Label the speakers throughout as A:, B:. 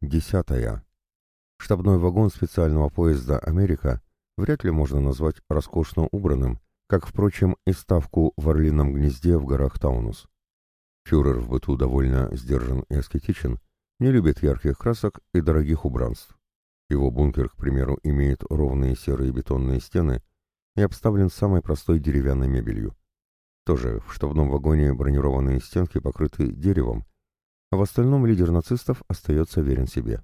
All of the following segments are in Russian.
A: 10. Штабной вагон специального поезда «Америка» вряд ли можно назвать роскошно убранным, как, впрочем, и ставку в Орлином гнезде в горах Таунус. Фюрер в быту довольно сдержан и аскетичен, не любит ярких красок и дорогих убранств. Его бункер, к примеру, имеет ровные серые бетонные стены и обставлен самой простой деревянной мебелью. Тоже в штабном вагоне бронированные стенки покрыты деревом, а в остальном лидер нацистов остается верен себе.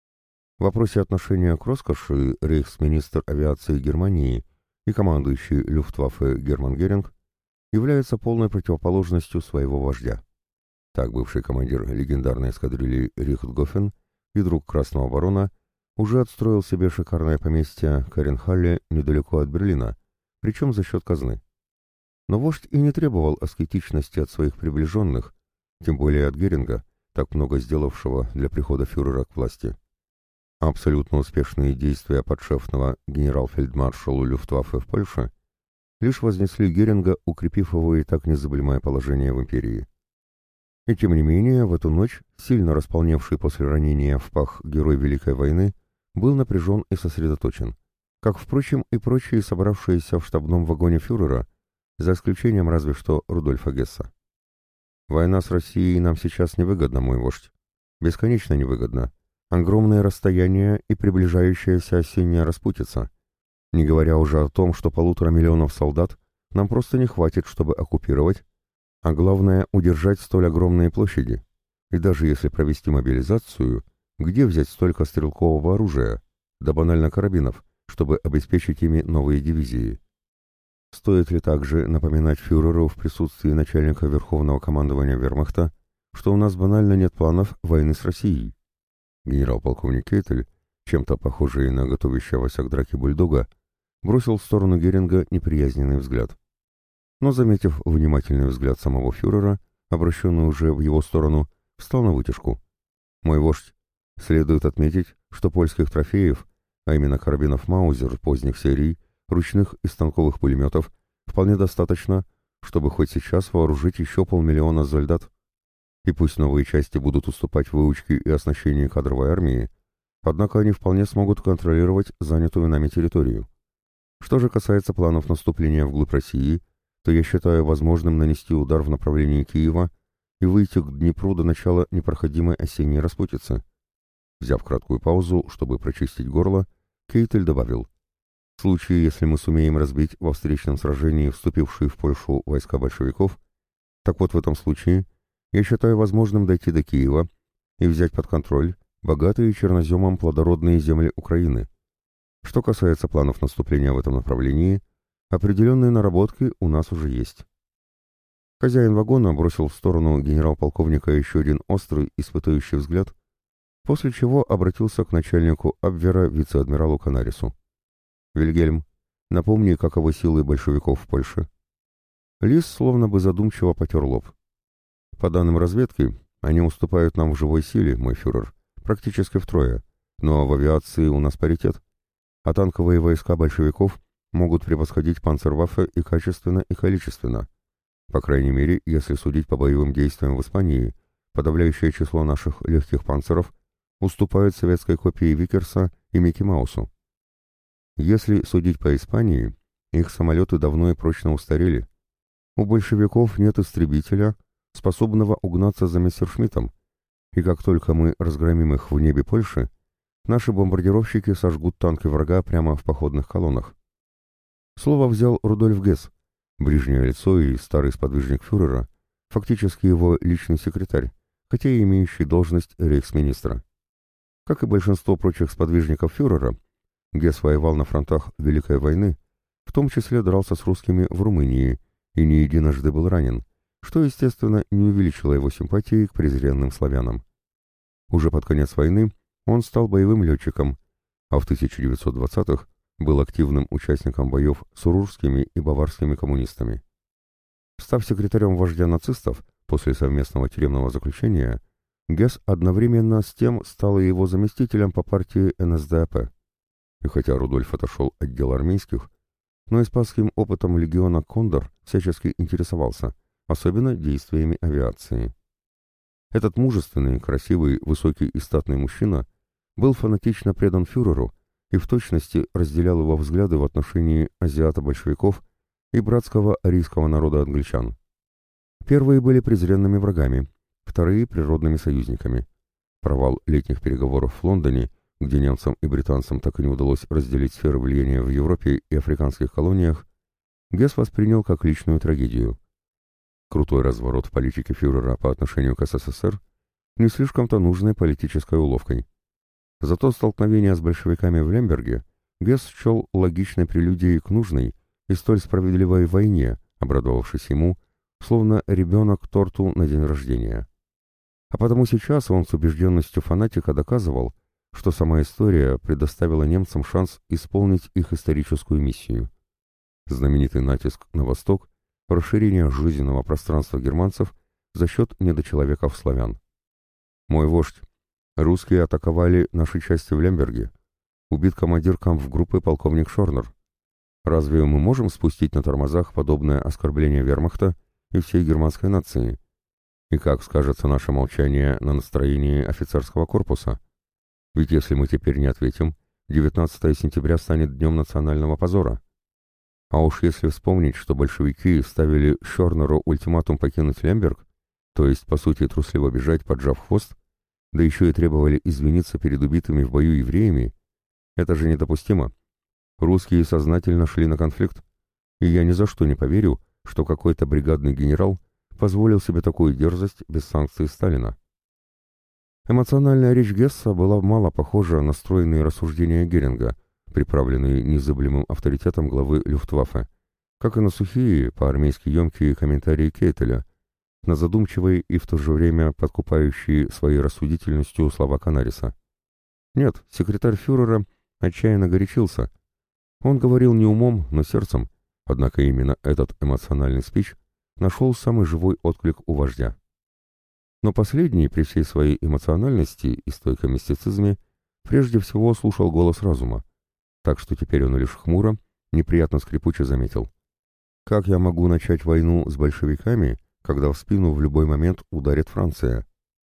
A: В вопросе отношения к роскоши рейхсминистр авиации Германии и командующий Люфтваффе Герман Геринг является полной противоположностью своего вождя. Так бывший командир легендарной эскадрильи Рихтгофен и друг Красного барона уже отстроил себе шикарное поместье Каренхалле недалеко от Берлина, причем за счет казны. Но вождь и не требовал аскетичности от своих приближенных, тем более от Геринга, так много сделавшего для прихода фюрера к власти. Абсолютно успешные действия подшефного генерал-фельдмаршалу Люфтваффе в Польше лишь вознесли Геринга, укрепив его и так незабываемое положение в империи. И тем не менее, в эту ночь, сильно располневший после ранения в пах герой Великой войны, был напряжен и сосредоточен, как, впрочем, и прочие собравшиеся в штабном вагоне фюрера, за исключением разве что Рудольфа Гесса. «Война с Россией нам сейчас невыгодна, мой вождь. Бесконечно невыгодна. Огромные расстояния и приближающаяся осенняя распутица. Не говоря уже о том, что 1,5 миллиона солдат нам просто не хватит, чтобы оккупировать, а главное, удержать столь огромные площади. И даже если провести мобилизацию, где взять столько стрелкового оружия, да банально карабинов, чтобы обеспечить ими новые дивизии? Стоит ли также напоминать фюреру в присутствии начальника Верховного командования Вермахта, что у нас банально нет планов войны с Россией? Генерал-полковник Кейтель, чем-то похожий на готовящегося к драке бульдога, бросил в сторону Геринга неприязненный взгляд. Но, заметив внимательный взгляд самого фюрера, обращенный уже в его сторону, встал на вытяжку. «Мой вождь, следует отметить, что польских трофеев, а именно карабинов Маузер поздних серий, ручных и станковых пулеметов, вполне достаточно, чтобы хоть сейчас вооружить еще 500 000 солдат. И пусть новые части будут уступать в выучке и оснащении кадровой армии, однако они вполне смогут контролировать занятую нами территорию. Что же касается планов наступления вглубь России, то я считаю возможным нанести удар в направлении Киева и выйти к Днепру до начала непроходимой осенней распутицы». Взяв краткую паузу, чтобы прочистить горло, Кейтель добавил: «В случае, если мы сумеем разбить во встречном сражении вступившие в Польшу войска большевиков, так вот в этом случае я считаю возможным дойти до Киева и взять под контроль богатые черноземом плодородные земли Украины. Что касается планов наступления в этом направлении, определенные наработки у нас уже есть». Хозяин вагона бросил в сторону генерал-полковника еще один острый, испытующий взгляд, после чего обратился к начальнику Абвера вице-адмиралу Канарису. «Вильгельм, напомни, каковы силы большевиков в Польше». Лис словно бы задумчиво потер лоб. «По данным разведки, они уступают нам в живой силе, мой фюрер, практически втрое, но в авиации у нас паритет, а танковые войска большевиков могут превосходить панцерваффе и качественно, и количественно. По крайней мере, если судить по боевым действиям в Испании, подавляющее число наших легких панцеров уступает советской копии Виккерса и Микки Маусу. Если судить по Испании, их самолеты давно и прочно устарели. У большевиков нет истребителя, способного угнаться за мессершмиттом, и как только мы разгромим их в небе Польши, наши бомбардировщики сожгут танки врага прямо в походных колоннах». Слово взял Рудольф Гесс, ближнее лицо и старый сподвижник фюрера, фактически его личный секретарь, хотя и имеющий должность рейхсминистра. Как и большинство прочих сподвижников фюрера, Гесс воевал на фронтах Великой войны, в том числе дрался с русскими в Румынии и не единожды был ранен, что, естественно, не увеличило его симпатии к презренным славянам. Уже под конец войны он стал боевым летчиком, а в 1920-х был активным участником боев с рурскими и баварскими коммунистами. Став секретарем вождя нацистов после совместного тюремного заключения, Гесс одновременно с тем стал и его заместителем по партии НСДАП. И хотя Рудольф отошел от дел армейских, но испанским опытом легиона «Кондор» всячески интересовался, особенно действиями авиации. Этот мужественный, красивый, высокий и статный мужчина был фанатично предан фюреру и в точности разделял его взгляды в отношении азиато-большевиков и братского арийского народа англичан. Первые были презренными врагами, вторые — природными союзниками. Провал летних переговоров в Лондоне, где немцам и британцам так и не удалось разделить сферы влияния в Европе и африканских колониях, Гесс воспринял как личную трагедию. Крутой разворот в политике фюрера по отношению к СССР не слишком-то нужной политической уловкой. Зато столкновение с большевиками в Лемберге Гесс счел логичной прелюдией к нужной и столь справедливой войне, обрадовавшись ему, словно ребенок торту на день рождения. А потому сейчас он с убежденностью фанатика доказывал, что сама история предоставила немцам шанс исполнить их историческую миссию. Знаменитый натиск на восток, расширение жизненного пространства германцев за счет недочеловеков-славян. «Мой вождь, русские атаковали наши части в Лемберге. Убит командир кампфгруппы полковник Шорнер. Разве мы можем спустить на тормозах подобное оскорбление вермахта и всей германской нации? И как скажется наше молчание на настроении офицерского корпуса? Ведь если мы теперь не ответим, 19 сентября станет днем национального позора. А уж если вспомнить, что большевики ставили Шорнеру ультиматум покинуть Лемберг, то есть, по сути, трусливо бежать, поджав хвост, да еще и требовали извиниться перед убитыми в бою евреями, это же недопустимо. Русские сознательно шли на конфликт, и я ни за что не поверю, что какой-то бригадный генерал позволил себе такую дерзость без санкций Сталина. Эмоциональная речь Гесса была мало похожа на стройные рассуждения Геринга, приправленные незыблемым авторитетом главы Люфтваффе, как и на сухие, по-армейски емкие комментарии Кейтеля, на задумчивые и в то же время подкупающие своей рассудительностью слова Канариса. Нет, секретарь фюрера отчаянно горячился. Он говорил не умом, но сердцем, однако именно этот эмоциональный спич нашел самый живой отклик у вождя. Но последний, при всей своей эмоциональности и стойком мистицизме, прежде всего слушал голос разума, так что теперь он лишь хмуро, неприятно скрипуче заметил. «Как я могу начать войну с большевиками, когда в спину в любой момент ударит Франция?»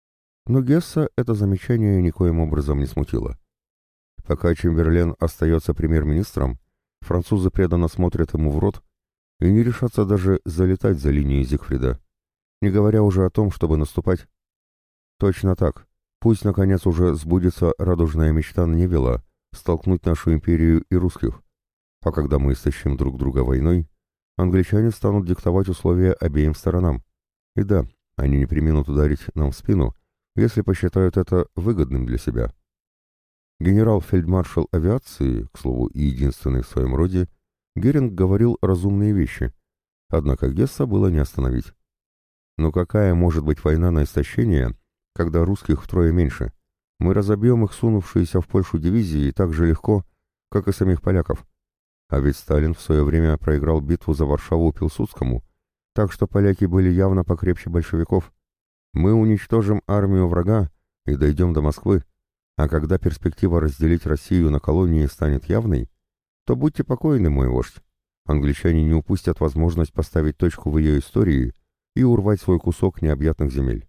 A: Но Гесса это замечание никоим образом не смутило. Пока Чемберлен остается премьер-министром, французы преданно смотрят ему в рот и не решатся даже залетать за линию Зигфрида, не говоря уже о том, чтобы наступать. Точно так. Пусть, наконец, уже сбудется радужная мечта Невилла столкнуть нашу империю и русских. А когда мы истощим друг друга войной, англичане станут диктовать условия обеим сторонам. И да, они не преминут ударить нам в спину, если посчитают это выгодным для себя. Генерал-фельдмаршал авиации, к слову, и единственный в своем роде, Геринг говорил разумные вещи, однако Гесса было не остановить. Но какая может быть война на истощение, когда русских втрое меньше? Мы разобьем их сунувшиеся в Польшу дивизии так же легко, как и самих поляков. А ведь Сталин в свое время проиграл битву за Варшаву Пилсудскому, так что поляки были явно покрепче большевиков. Мы уничтожим армию врага и дойдем до Москвы, а когда перспектива разделить Россию на колонии станет явной, то будьте покойны, мой вождь. Англичане не упустят возможность поставить точку в ее истории и урвать свой кусок необъятных земель.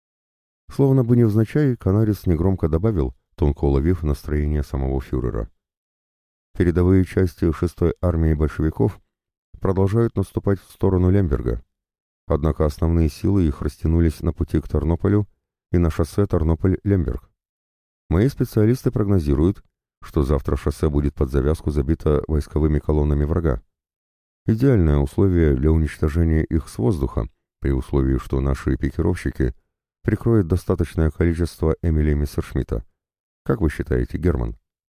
A: Словно бы невзначай, Канарис негромко добавил, тонко уловив настроение самого фюрера. Передовые части 6-й армии большевиков продолжают наступать в сторону Лемберга, однако основные силы их растянулись на пути к Тарнополю и на шоссе Тарнополь-Лемберг. Мои специалисты прогнозируют, что завтра шоссе будет под завязку забито войсковыми колоннами врага. Идеальное условие для уничтожения их с воздуха, при условии, что наши пикировщики прикроют достаточное количество Эмили Мессершмитта. Как вы считаете, Герман?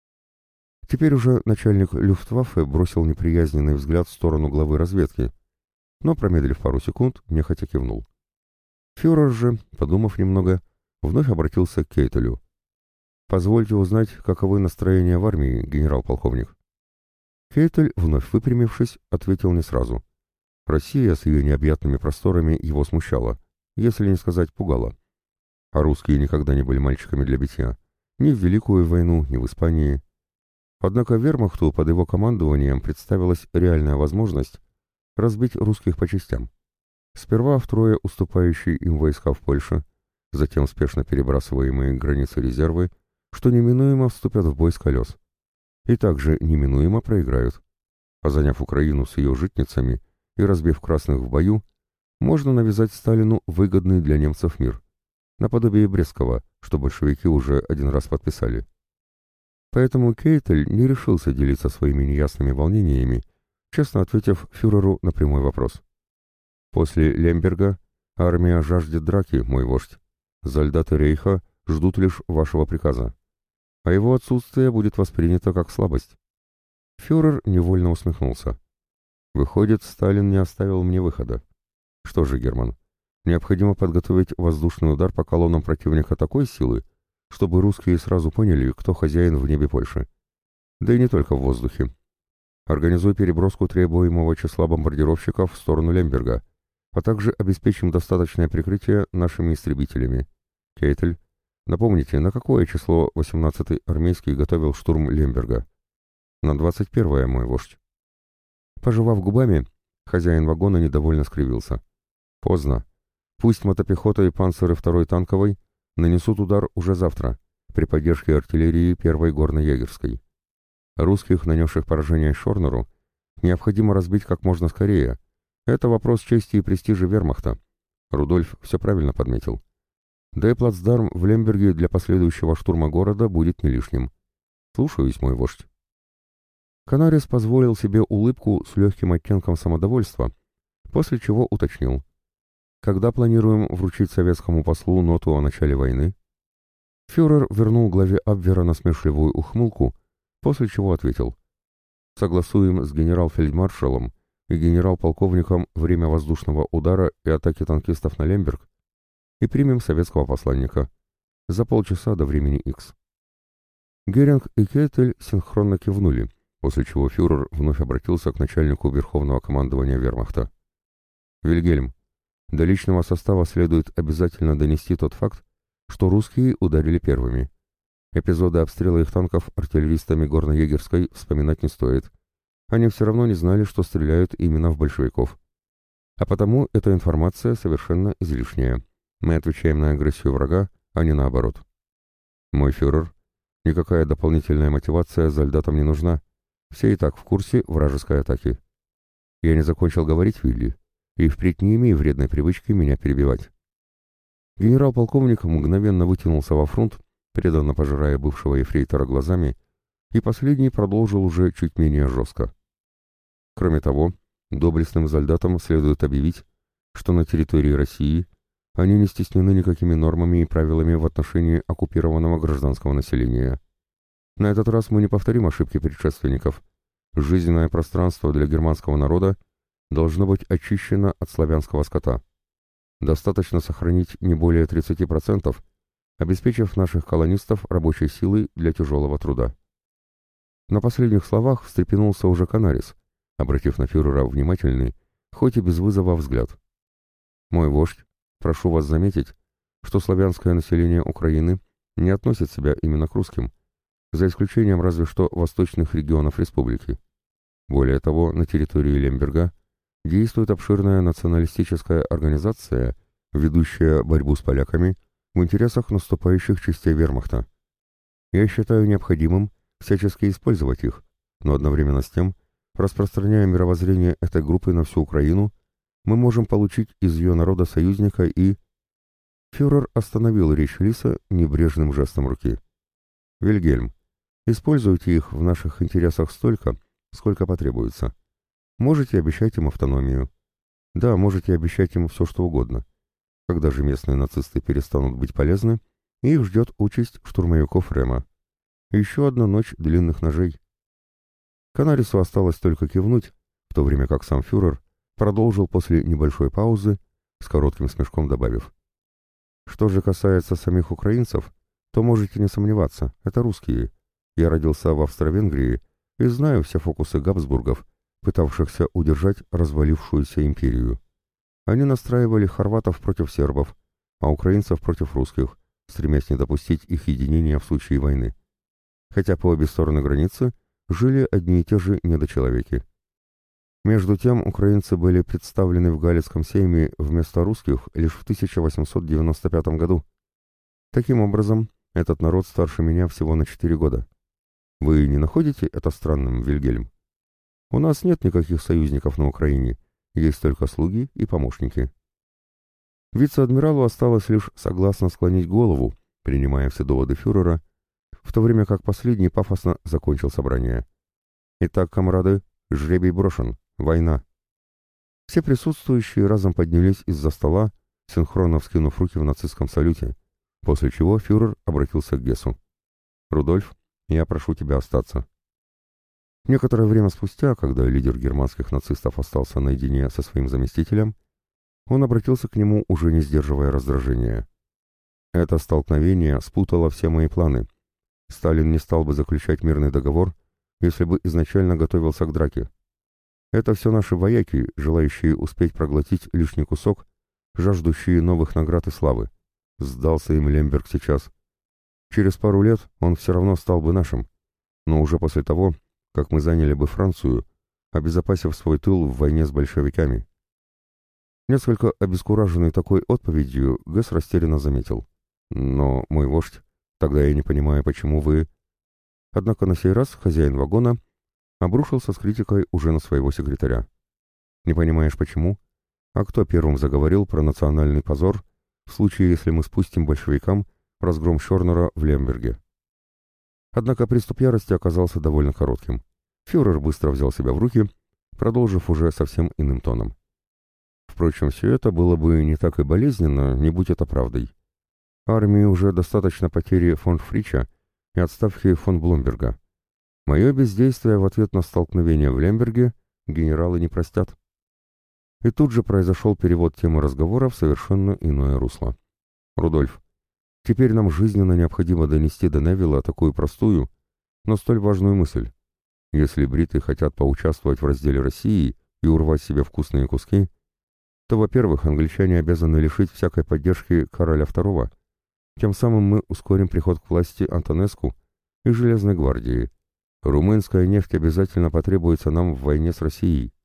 A: Теперь уже начальник Люфтваффе бросил неприязненный взгляд в сторону главы разведки, но, промедлив пару секунд, нехотя кивнул. Фюрер же, подумав немного, вновь обратился к Кейтелю. «Позвольте узнать, каковы настроения в армии, генерал-полковник?» Кейтель, вновь выпрямившись, ответил не сразу. Россия с ее необъятными просторами его смущала, если не сказать пугала. А русские никогда не были мальчиками для битья. Ни в Великую войну, ни в Испании. Однако вермахту под его командованием представилась реальная возможность разбить русских по частям. Сперва втрое уступающие им войска в Польше, затем спешно перебрасываемые границы резервы, что неминуемо вступят в бой с колес. И также неминуемо проиграют. А заняв Украину с ее житницами и разбив красных в бою, можно навязать Сталину выгодный для немцев мир, наподобие Брестского, что большевики уже один раз подписали. Поэтому Кейтель не решился делиться своими неясными волнениями, честно ответив фюреру на прямой вопрос. «После Лемберга армия жаждет драки, мой вождь. Солдаты Рейха ждут лишь вашего приказа. А его отсутствие будет воспринято как слабость». Фюрер невольно усмехнулся. «Выходит, Сталин не оставил мне выхода. Что же, Герман, необходимо подготовить воздушный удар по колоннам противника такой силы, чтобы русские сразу поняли, кто хозяин в небе Польши. Да и не только в воздухе. Организуй переброску требуемого числа бомбардировщиков в сторону Лемберга, а также обеспечим достаточное прикрытие нашими истребителями. Кейтель, напомните, на какое число 18-й армейский готовил штурм Лемберга?» «На 21-е, мой вождь». Пожевав губами, хозяин вагона недовольно скривился. «Поздно. Пусть мотопехота и панциры 2-й танковой нанесут удар уже завтра, при поддержке артиллерии 1-й горно-егерской. Русских, нанесших поражение Шорнеру, необходимо разбить как можно скорее. Это вопрос чести и престижа вермахта». Рудольф все правильно подметил. Да и плацдарм в Лемберге для последующего штурма города будет не лишним. «Слушаюсь, мой вождь». Канарис позволил себе улыбку с легким оттенком самодовольства, после чего уточнил. «Когда планируем вручить советскому послу ноту о начале войны?» Фюрер вернул главе Абвера насмешливую ухмылку, после чего ответил. «Согласуем с генерал-фельдмаршалом и генерал-полковником время воздушного удара и атаки танкистов на Лемберг и примем советского посланника. За полчаса до времени X». Геринг и Кейтель синхронно кивнули, после чего фюрер вновь обратился к начальнику Верховного командования вермахта. «Вильгельм, до личного состава следует обязательно донести тот факт, что русские ударили первыми. Эпизоды обстрела их танков артиллеристами горно-егерской вспоминать не стоит. Они все равно не знали, что стреляют именно в большевиков. А потому эта информация совершенно излишняя. Мы отвечаем на агрессию врага, а не наоборот. Мой фюрер, никакая дополнительная мотивация солдатам не нужна. Все и так в курсе вражеской атаки. Я не закончил говорить, Вилли, и впредь не имей вредной привычки меня перебивать». Генерал-полковник мгновенно вытянулся во фронт, преданно пожирая бывшего ефрейтора глазами, и последний продолжил уже чуть менее жестко. «Кроме того, доблестным солдатам следует объявить, что на территории России они не стеснены никакими нормами и правилами в отношении оккупированного гражданского населения. На этот раз мы не повторим ошибки предшественников. Жизненное пространство для германского народа должно быть очищено от славянского скота. Достаточно сохранить не более 30%, обеспечив наших колонистов рабочей силой для тяжелого труда». На последних словах встрепенулся уже Канарис, обратив на фюрера внимательный, хоть и без вызова взгляд. «Мой вождь, прошу вас заметить, что славянское население Украины не относит себя именно к русским, за исключением разве что восточных регионов республики. Более того, на территории Лемберга действует обширная националистическая организация, ведущая борьбу с поляками в интересах наступающих частей вермахта. Я считаю необходимым всячески использовать их, но одновременно с тем, распространяя мировоззрение этой группы на всю Украину, мы можем получить из ее народа союзника и...» Фюрер остановил речь Лиса небрежным жестом руки. «Вильгельм, используйте их в наших интересах столько, сколько потребуется. Можете обещать им автономию. Да, можете обещать им все, что угодно. Когда же местные нацисты перестанут быть полезны, их ждет участь штурмовиков Рема. Еще одна ночь длинных ножей». Канарису осталось только кивнуть, в то время как сам фюрер продолжил после небольшой паузы, с коротким смешком добавив. «Что же касается самих украинцев, то можете не сомневаться, это русские. Я родился в Австро-Венгрии и знаю все фокусы Габсбургов, пытавшихся удержать развалившуюся империю. Они настраивали хорватов против сербов, а украинцев против русских, стремясь не допустить их единения в случае войны. Хотя по обе стороны границы жили одни и те же недочеловеки. Между тем украинцы были представлены в Галицком сейме вместо русских лишь в 1895 году. Таким образом, Этот народ старше меня всего на 4 года. Вы не находите это странным, Вильгельм? У нас нет никаких союзников на Украине, есть только слуги и помощники». Вице-адмиралу осталось лишь согласно склонить голову, принимая все доводы фюрера, в то время как последний пафосно закончил собрание. «Итак, комрады, жребий брошен. Война». Все присутствующие разом поднялись из-за стола, синхронно вскинув руки в нацистском салюте, после чего фюрер обратился к Гессу. «Рудольф, я прошу тебя остаться». Некоторое время спустя, когда лидер германских нацистов остался наедине со своим заместителем, он обратился к нему, уже не сдерживая раздражения. «Это столкновение спутало все мои планы. Сталин не стал бы заключать мирный договор, если бы изначально готовился к драке. Это все наши вояки, желающие успеть проглотить лишний кусок, жаждущие новых наград и славы. Сдался им Лемберг сейчас. Через пару лет он все равно стал бы нашим, но уже после того, как мы заняли бы Францию, обезопасив свой тыл в войне с большевиками». Несколько обескураженный такой отповедью, Гэс растерянно заметил. «Но, мой вождь, тогда я не понимаю, почему вы...» Однако на сей раз хозяин вагона обрушился с критикой уже на своего секретаря. «Не понимаешь, почему? А кто первым заговорил про национальный позор в случае, если мы спустим большевикам разгром Шорнера в Лемберге?» Однако приступ ярости оказался довольно коротким. Фюрер быстро взял себя в руки, продолжив уже совсем иным тоном. Впрочем, все это было бы не так и болезненно, не будь это правдой. Армии уже достаточно потери фон Фрича и отставки фон Бломберга. Мое бездействие в ответ на столкновение в Лемберге генералы не простят. И тут же произошел перевод темы разговора в совершенно иное русло. «Рудольф, теперь нам жизненно необходимо донести до Невилла такую простую, но столь важную мысль. Если бриты хотят поучаствовать в разделе России и урвать себе вкусные куски, то, во-первых, англичане обязаны лишить всякой поддержки Кароля II, тем самым мы ускорим приход к власти Антонеску и Железной гвардии. Румынская нефть обязательно потребуется нам в войне с Россией».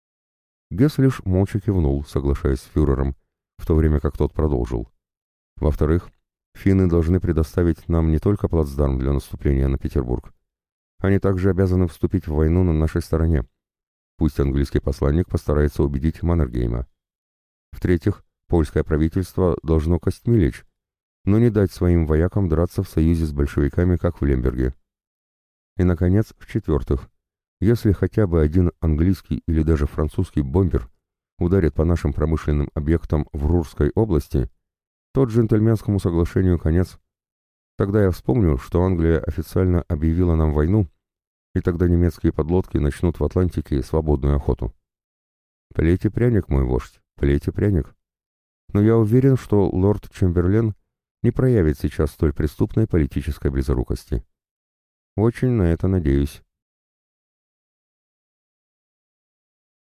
A: Гесс лишь молча кивнул, соглашаясь с фюрером, в то время как тот продолжил. «Во-вторых, финны должны предоставить нам не только плацдарм для наступления на Петербург. Они также обязаны вступить в войну на нашей стороне. Пусть английский посланник постарается убедить Маннергейма. В-третьих, польское правительство должно костьми лечь, но не дать своим воякам драться в союзе с большевиками, как в Лемберге. И, наконец, в-четвертых, если хотя бы один английский или даже французский бомбер ударит по нашим промышленным объектам в Рурской области, то джентльменскому соглашению конец. Тогда я вспомню, что Англия официально объявила нам войну, и тогда немецкие подлодки начнут в Атлантике свободную охоту. Плейте пряник, мой вождь, плейте пряник. Но я уверен, что лорд Чемберлен не проявит сейчас столь преступной политической близорукости. Очень на это надеюсь.